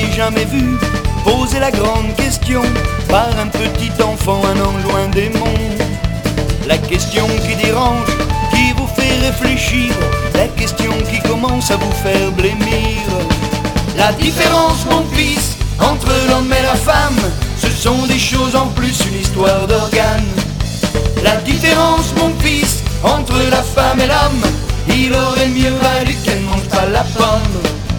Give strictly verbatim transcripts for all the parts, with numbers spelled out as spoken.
ai jamais vu poser la grande question par un petit enfant, un ange ou un démon. La question qui dérange, qui vous fait réfléchir, la question qui commence à vous faire blêmir. La différence, mon fils, entre l'homme et la femme, ce sont des choses en plus, une histoire d'organes. La différence, mon fils, entre la femme et l'homme, il aurait mieux valu qu'elle ne mange pas la pomme.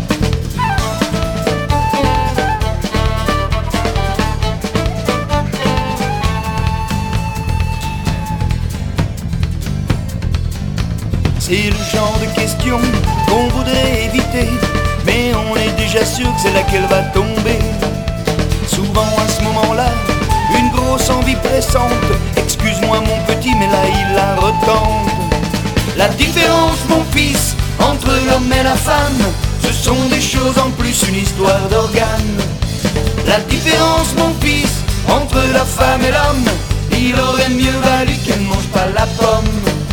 C'est le genre de question qu'on voudrait éviter, mais on est déjà sûr que c'est là qu'elle va tomber. Souvent à ce moment-là, une grosse envie pressante, excuse-moi mon petit, mais là il la retente. La différence, mon fils, entre l'homme et la femme, ce sont des choses en plus, une histoire d'organes. La différence, mon fils, entre la femme et l'homme, il aurait mieux valu qu'elle ne mange pas la pomme.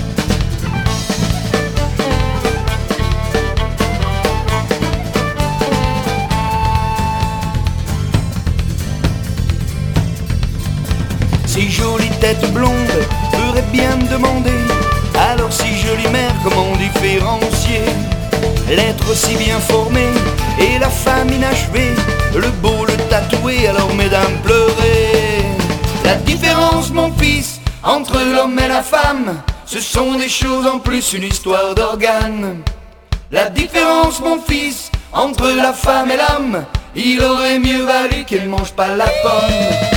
Ces jolies têtes blondes feraient bien me demander, alors si jolie mère, comment différencier l'être si bien formé et la femme inachevée, le beau, le tatoué, alors mesdames pleurez. La différence, mon fils, entre l'homme et la femme, ce sont des choses en plus, une histoire d'organes. La différence, mon fils, entre la femme et l'homme, il aurait mieux valu qu'elle mange pas la pomme.